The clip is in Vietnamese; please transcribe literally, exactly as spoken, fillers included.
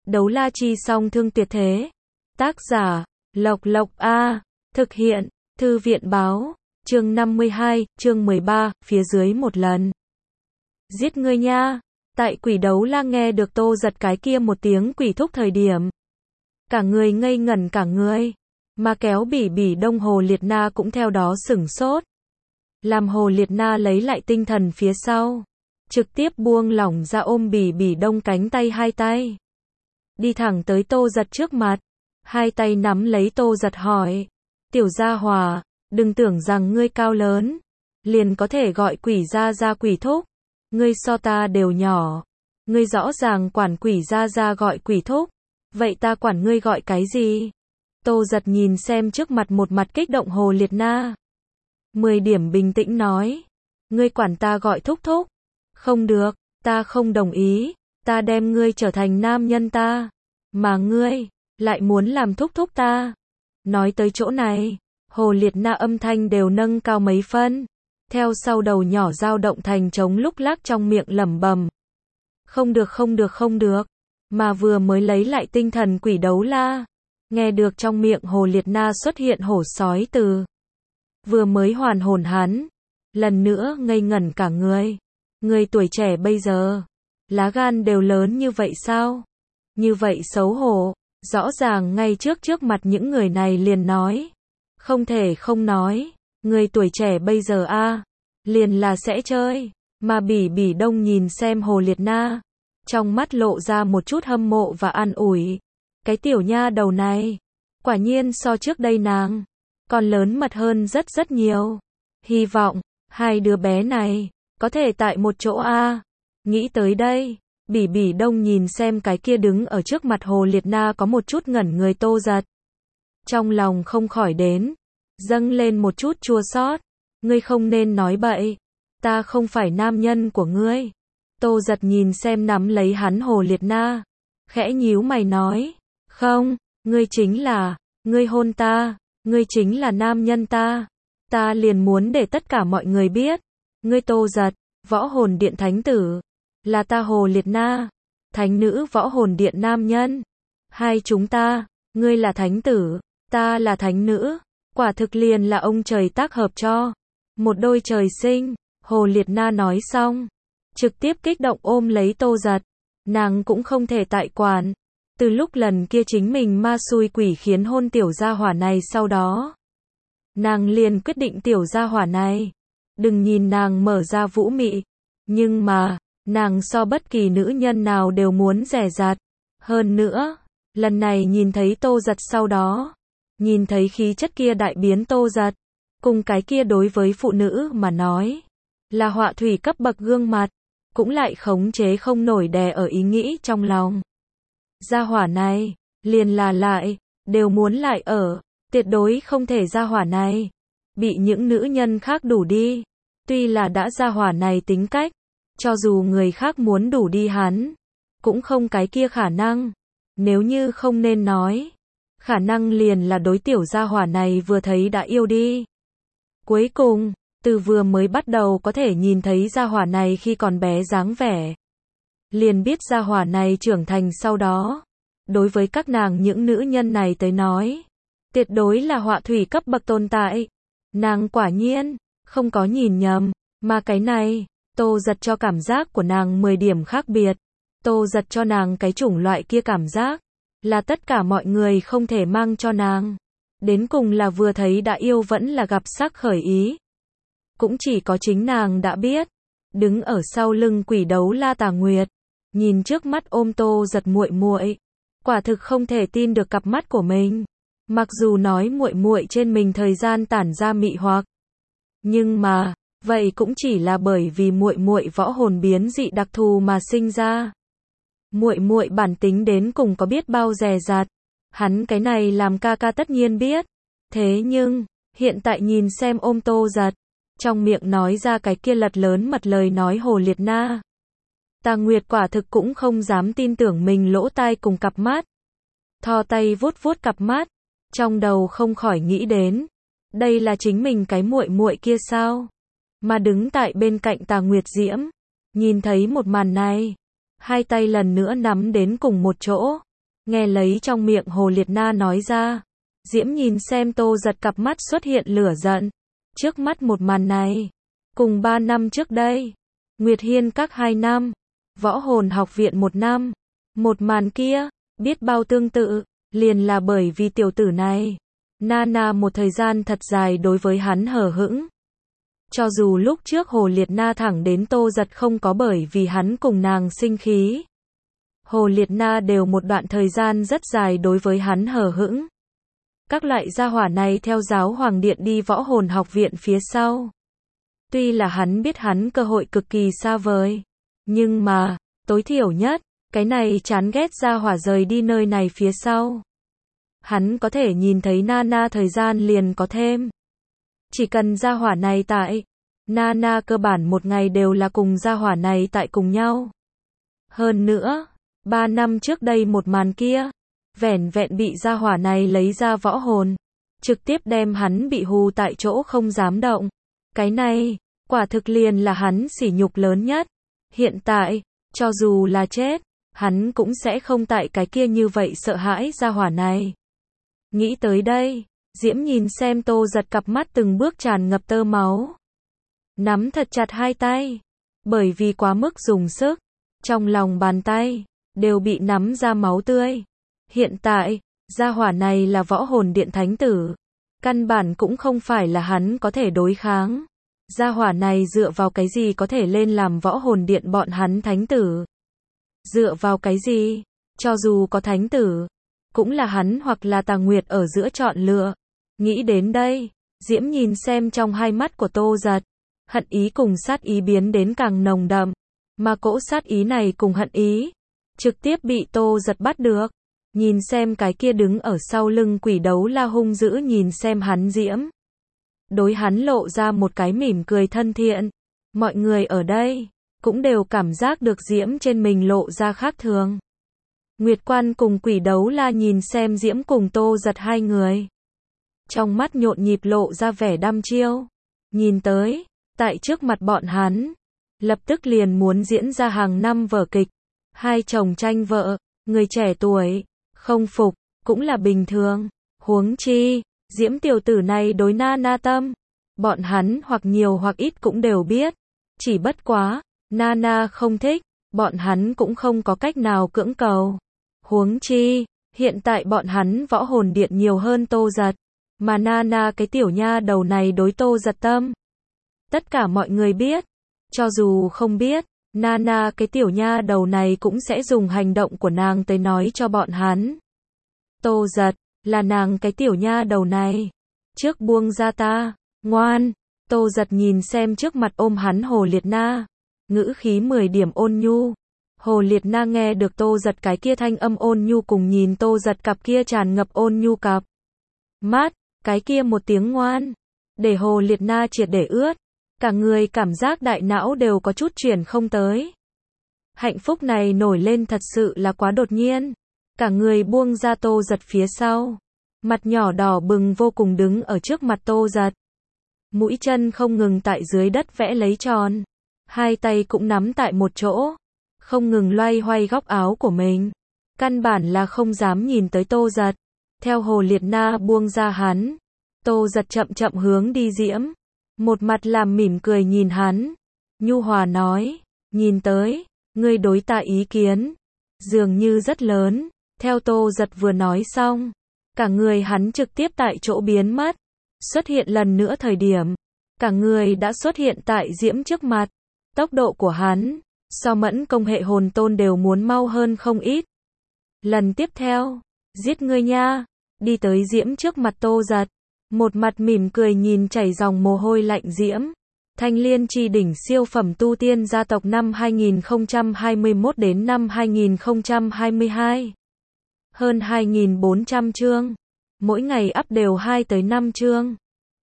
Đấu la chi song thương tuyệt thế. Tác giả, Lộc Lộc A. Thực hiện, Thư viện báo. Chương năm mươi hai, chương mười ba, phía dưới một lần. Giết ngươi nha. Tại quỷ đấu la nghe được Tô Giật cái kia một tiếng quỷ thúc thời điểm. Cả người ngây ngẩn cả người. Mà kéo bỉ bỉ đông Hồ Liệt Na cũng theo đó sửng sốt. Làm Hồ Liệt Na lấy lại tinh thần phía sau. Trực tiếp buông lỏng ra ôm bỉ bỉ đông cánh tay hai tay. Đi thẳng tới Tô Giật trước mặt. Hai tay nắm lấy Tô Giật hỏi. Tiểu gia hòa, đừng tưởng rằng ngươi cao lớn. Liền có thể gọi quỷ gia gia quỷ thúc. Ngươi so ta đều nhỏ. Ngươi rõ ràng quản quỷ gia gia gọi quỷ thúc. Vậy ta quản ngươi gọi cái gì? Tô Giật nhìn xem trước mặt một mặt kích động Hồ Liệt Na. Mười điểm bình tĩnh nói. Ngươi quản ta gọi thúc thúc. Không được, ta không đồng ý. Ta đem ngươi trở thành nam nhân ta. Mà ngươi, lại muốn làm thúc thúc ta. Nói tới chỗ này, Hồ Liệt Na âm thanh đều nâng cao mấy phân. Theo sau đầu nhỏ dao động thành trống lúc lắc trong miệng lẩm bẩm. Không được không được không được. Mà vừa mới lấy lại tinh thần quỷ đấu la. Nghe được trong miệng Hồ Liệt Na xuất hiện hổ sói từ. Vừa mới hoàn hồn hắn. Lần nữa ngây ngẩn cả người. Người tuổi trẻ bây giờ. Lá gan đều lớn như vậy sao? Như vậy xấu hổ. Rõ ràng ngay trước trước mặt những người này liền nói. Không thể không nói. Người tuổi trẻ bây giờ a liền là sẽ chơi. Mà bỉ bỉ đông nhìn xem Hồ Liệt Na. Trong mắt lộ ra một chút hâm mộ và an ủi. Cái tiểu nha đầu này. Quả nhiên so trước đây nàng. Còn lớn mật hơn rất rất nhiều. Hy vọng. Hai đứa bé này. Có thể tại một chỗ a Nghĩ tới đây. Bỉ bỉ đông nhìn xem cái kia đứng ở trước mặt Hồ Liệt Na có một chút ngẩn người Tô Giật. Trong lòng không khỏi đến. Dâng lên một chút chua xót. Ngươi không nên nói bậy. Ta không phải nam nhân của ngươi. Tô Giật nhìn xem nắm lấy hắn Hồ Liệt Na. Khẽ nhíu mày nói. Không, ngươi chính là, ngươi hôn ta. Ngươi chính là nam nhân ta. Ta liền muốn để tất cả mọi người biết. Ngươi Tô Giật, võ hồn điện thánh tử. Là ta Hồ Liệt Na. Thánh nữ võ hồn điện nam nhân. Hai chúng ta, ngươi là thánh tử. Ta là thánh nữ. Quả thực liền là ông trời tác hợp cho. Một đôi trời sinh. Hồ Liệt Na nói xong. Trực tiếp kích động ôm lấy Tô Giật. Nàng cũng không thể tại quản. Từ lúc lần kia chính mình ma xui quỷ khiến hôn tiểu gia hỏa này sau đó. Nàng liền quyết định tiểu gia hỏa này. Đừng nhìn nàng mở ra vũ mị. Nhưng mà, nàng so bất kỳ nữ nhân nào đều muốn rẻ rạt. Hơn nữa, lần này nhìn thấy Tô Giật sau đó. Nhìn thấy khí chất kia đại biến Tô Giật. Cùng cái kia đối với phụ nữ mà nói. Là họa thủy cấp bậc gương mặt. Cũng lại khống chế không nổi đè ở ý nghĩ trong lòng. Gia hỏa này, liền là lại, đều muốn lại ở. Tuyệt đối không thể gia hỏa này. Bị những nữ nhân khác đủ đi. Tuy là đã gia hỏa này tính cách. Cho dù người khác muốn đủ đi hắn. Cũng không cái kia khả năng. Nếu như không nên nói. Khả năng liền là đối tiểu gia hỏa này vừa thấy đã yêu đi. Cuối cùng, từ vừa mới bắt đầu có thể nhìn thấy gia hỏa này khi còn bé dáng vẻ. Liền biết gia hỏa này trưởng thành sau đó. Đối với các nàng những nữ nhân này tới nói. Tuyệt đối là họa thủy cấp bậc tồn tại. Nàng quả nhiên, không có nhìn nhầm. Mà cái này, Tô Giật cho cảm giác của nàng mười điểm khác biệt. Tô Giật cho nàng cái chủng loại kia cảm giác. Là tất cả mọi người không thể mang cho nàng. Đến cùng là vừa thấy đã yêu vẫn là gặp sắc khởi ý. Cũng chỉ có chính nàng đã biết. Đứng ở sau lưng quỷ đấu la Tà Nguyệt. Nhìn trước mắt ôm Tô Giật muội muội. Quả thực không thể tin được cặp mắt của mình. Mặc dù nói muội muội trên mình thời gian tản ra mị hoặc. Nhưng mà, vậy cũng chỉ là bởi vì muội muội võ hồn biến dị đặc thù mà sinh ra. Muội muội bản tính đến cùng có biết bao dè dặt. Hắn cái này làm ca ca tất nhiên biết. Thế nhưng, hiện tại nhìn xem ôm Tô Giật. Trong miệng nói ra cái kia lật lớn mật lời nói Hồ Liệt Na. Tà Nguyệt quả thực cũng không dám tin tưởng mình lỗ tai cùng cặp mắt. Thò tay vuốt vuốt cặp mắt. Trong đầu không khỏi nghĩ đến. Đây là chính mình cái muội muội kia sao? Mà đứng tại bên cạnh Tà Nguyệt Diễm. Nhìn thấy một màn này. Hai tay lần nữa nắm đến cùng một chỗ. Nghe lấy trong miệng Hồ Liệt Na nói ra. Diễm nhìn xem Tô Giật cặp mắt xuất hiện lửa giận. Trước mắt một màn này. Cùng ba năm trước đây. Nguyệt Hiên các hai năm. Võ hồn học viện một năm. Một màn kia. Biết bao tương tự. Liền là bởi vì tiểu tử này. Nana một thời gian thật dài đối với hắn hờ hững. Cho dù lúc trước Hồ Liệt Na thẳng đến Tô Giật không có bởi vì hắn cùng nàng sinh khí. Hồ Liệt Na đều một đoạn thời gian rất dài đối với hắn hờ hững. Các loại gia hỏa này theo giáo hoàng điện đi võ hồn học viện phía sau. Tuy là hắn biết hắn cơ hội cực kỳ xa vời. Nhưng mà, tối thiểu nhất, cái này chán ghét gia hỏa rời đi nơi này phía sau. Hắn có thể nhìn thấy Nana thời gian liền có thêm. Chỉ cần gia hỏa này tại, Nana cơ bản một ngày đều là cùng gia hỏa này tại cùng nhau. Hơn nữa, ba năm trước đây một màn kia, vẻn vẹn bị gia hỏa này lấy ra võ hồn, trực tiếp đem hắn bị hù tại chỗ không dám động. Cái này, quả thực liền là hắn sỉ nhục lớn nhất. Hiện tại, cho dù là chết, hắn cũng sẽ không tại cái kia như vậy sợ hãi gia hỏa này. Nghĩ tới đây, Diễm nhìn xem Tô Giật cặp mắt từng bước tràn ngập tơ máu. Nắm thật chặt hai tay. Bởi vì quá mức dùng sức, trong lòng bàn tay, đều bị nắm ra máu tươi. Hiện tại, gia hỏa này là võ hồn điện thánh tử. Căn bản cũng không phải là hắn có thể đối kháng. Gia hỏa này dựa vào cái gì có thể lên làm võ hồn điện bọn hắn thánh tử? Dựa vào cái gì? Cho dù có thánh tử, cũng là hắn hoặc là Tà Nguyệt ở giữa chọn lựa. Nghĩ đến đây, Diễm nhìn xem trong hai mắt của Tô Giật. Hận ý cùng sát ý biến đến càng nồng đậm. Mà cỗ sát ý này cùng hận ý, trực tiếp bị Tô Giật bắt được. Nhìn xem cái kia đứng ở sau lưng quỷ đấu la hung dữ nhìn xem hắn Diễm. Đối hắn lộ ra một cái mỉm cười thân thiện. Mọi người ở đây, cũng đều cảm giác được Diễm trên mình lộ ra khác thường. Nguyệt Quan cùng quỷ đấu la nhìn xem Diễm cùng Tô Giật hai người. Trong mắt nhộn nhịp lộ ra vẻ đăm chiêu. Nhìn tới, tại trước mặt bọn hắn, lập tức liền muốn diễn ra hàng năm vở kịch. Hai chồng tranh vợ, người trẻ tuổi, không phục, cũng là bình thường. Huống chi, Diễm tiểu tử này đối Nana tâm. Bọn hắn hoặc nhiều hoặc ít cũng đều biết. Chỉ bất quá, Nana không thích, bọn hắn cũng không có cách nào cưỡng cầu. Huống chi, hiện tại bọn hắn võ hồn điện nhiều hơn Tô Giật. Mà Nana cái tiểu nha đầu này đối Tô Giật tâm. Tất cả mọi người biết. Cho dù không biết, Nana cái tiểu nha đầu này cũng sẽ dùng hành động của nàng tới nói cho bọn hắn. Tô Giật, là nàng cái tiểu nha đầu này. Trước buông ra ta, ngoan. Tô Giật nhìn xem trước mặt ôm hắn Hồ Liệt Na. Ngữ khí mười điểm ôn nhu. Hồ Liệt Na nghe được Tô Giật cái kia thanh âm ôn nhu cùng nhìn Tô Giật cặp kia tràn ngập ôn nhu cặp mắt, cái kia một tiếng ngoan, để Hồ Liệt Na triệt để ướt. Cả người cảm giác đại não đều có chút chuyển không tới. Hạnh phúc này nổi lên thật sự là quá đột nhiên. Cả người buông ra Tô Giật phía sau. Mặt nhỏ đỏ bừng vô cùng đứng ở trước mặt Tô Giật. Mũi chân không ngừng tại dưới đất vẽ lấy tròn. Hai tay cũng nắm tại một chỗ. Không ngừng loay hoay góc áo của mình. Căn bản là không dám nhìn tới Tô Giật. Theo Hồ Liệt Na buông ra hắn. Tô Giật chậm chậm hướng đi Diễm. Một mặt làm mỉm cười nhìn hắn. Nhu hòa nói. Nhìn tới, ngươi đối ta ý kiến. Dường như rất lớn. Theo Tô Giật vừa nói xong. Cả người hắn trực tiếp tại chỗ biến mất. Xuất hiện lần nữa thời điểm. Cả người đã xuất hiện tại Diễm trước mặt. Tốc độ của hắn, so Mẫn công hệ hồn tôn đều muốn mau hơn không ít. Lần tiếp theo, giết ngươi nha. Đi tới Diễm trước mặt Tô Giật. Một mặt mỉm cười nhìn chảy dòng mồ hôi lạnh Diễm. Thanh Liên Chi đỉnh siêu phẩm tu tiên gia tộc năm hai nghìn không trăm hai mươi mốt đến năm hai nghìn không trăm hai mươi hai. Hơn hai nghìn bốn trăm chương. Mỗi ngày up đều hai tới năm chương.